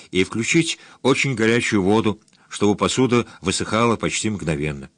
и включить очень горячую воду, чтобы посуда высыхала почти мгновенно.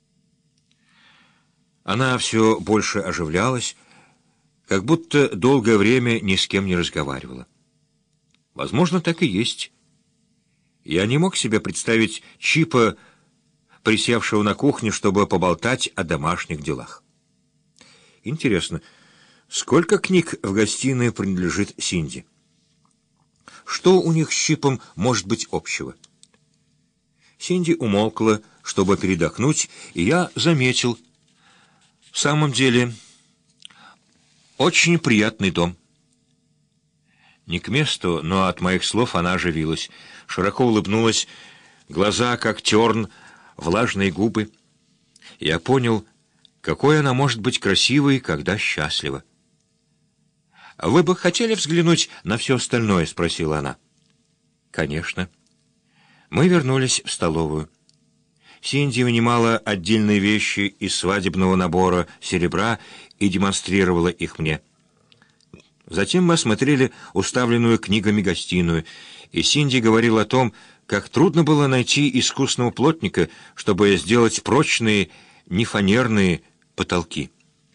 Она все больше оживлялась, как будто долгое время ни с кем не разговаривала. Возможно, так и есть. Я не мог себе представить Чипа, присевшего на кухне, чтобы поболтать о домашних делах. Интересно, сколько книг в гостиной принадлежит Синди? Что у них с Чипом может быть общего? Синди умолкла, чтобы передохнуть, и я заметил. В самом деле, очень приятный дом. Не к месту, но от моих слов она оживилась, широко улыбнулась, глаза как терн, влажные губы. Я понял, какой она может быть красивой, когда счастлива. «Вы бы хотели взглянуть на все остальное?» — спросила она. «Конечно». Мы вернулись в столовую. Синди вынимала отдельные вещи из свадебного набора серебра и демонстрировала их мне. Затем мы осмотрели уставленную книгами гостиную, и Синди говорил о том, как трудно было найти искусного плотника, чтобы сделать прочные, нефанерные потолки.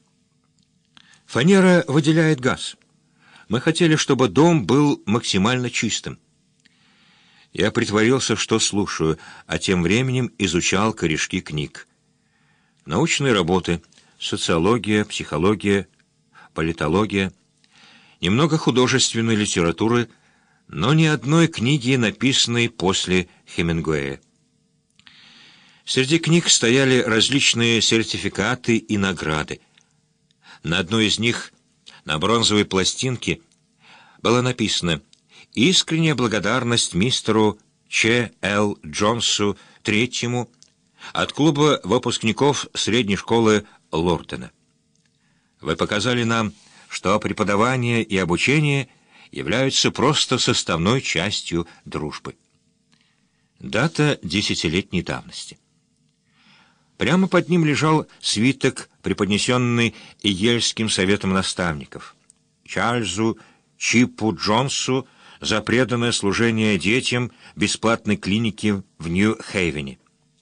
Фанера выделяет газ. Мы хотели, чтобы дом был максимально чистым. Я притворился, что слушаю, а тем временем изучал корешки книг. Научные работы, социология, психология, политология, немного художественной литературы, но ни одной книги, написанной после Хемингуэя. Среди книг стояли различные сертификаты и награды. На одной из них, на бронзовой пластинке, было написано «Искренняя благодарность мистеру Ч. Л. Джонсу III от клуба выпускников средней школы Лордена. Вы показали нам, что преподавание и обучение являются просто составной частью дружбы». Дата 10-летней давности. Прямо под ним лежал свиток, преподнесенный Йельским советом наставников, Чарльзу Чипу Джонсу за преданное служение детям бесплатной клиники в Нью-Хейвене.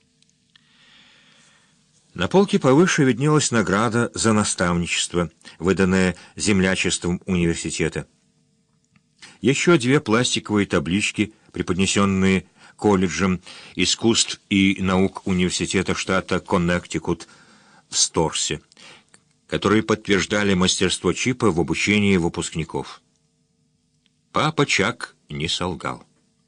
На полке повыше виднелась награда за наставничество, выданная землячеством университета. Еще две пластиковые таблички, преподнесенные колледжем искусств и наук университета штата Коннектикут в Сторсе, которые подтверждали мастерство Чипа в обучении выпускников. Папа Чак не солгал.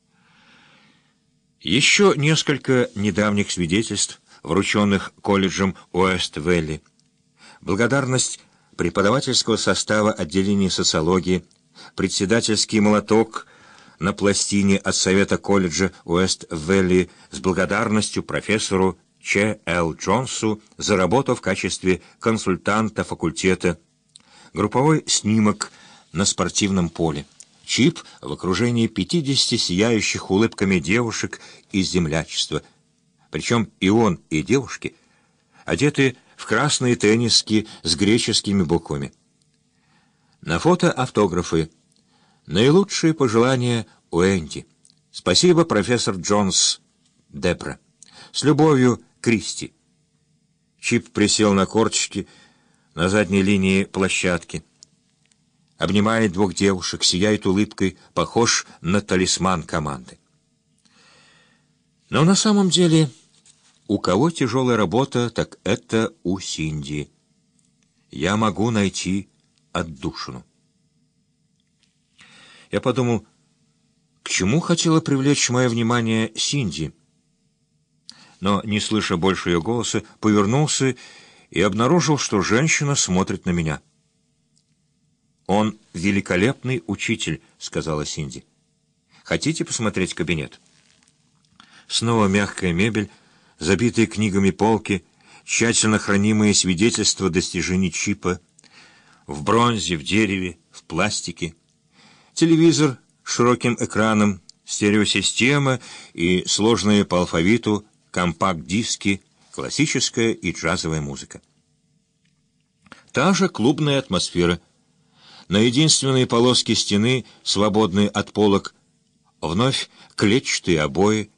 Еще несколько недавних свидетельств, врученных колледжем Уэст-Вэлли. Благодарность преподавательского состава отделения социологии, председательский молоток на пластине от совета колледжа Уэст-Вэлли с благодарностью профессору Ч. Л. Джонсу за работу в качестве консультанта факультета, групповой снимок на спортивном поле. Чип в окружении 50 сияющих улыбками девушек из землячества. Причем и он, и девушки одеты в красные тенниски с греческими буквами. На фото автографы. Наилучшие пожелания Уэнди. Спасибо, профессор Джонс. Депра. С любовью, Кристи. Чип присел на корточки на задней линии площадки. Обнимает двух девушек, сияет улыбкой, похож на талисман команды. Но на самом деле, у кого тяжелая работа, так это у Синди. Я могу найти отдушину. Я подумал, к чему хотела привлечь мое внимание Синди? Но, не слыша больше ее голоса, повернулся и обнаружил, что женщина смотрит на меня. «Он великолепный учитель», — сказала Синди. «Хотите посмотреть кабинет?» Снова мягкая мебель, забитые книгами полки, тщательно хранимые свидетельства достижений Чипа, в бронзе, в дереве, в пластике, телевизор с широким экраном, стереосистема и сложные по алфавиту компакт-диски, классическая и джазовая музыка. Та же клубная атмосфера. На единственной полоске стены, свободной от полок, Вновь клетчатые обои,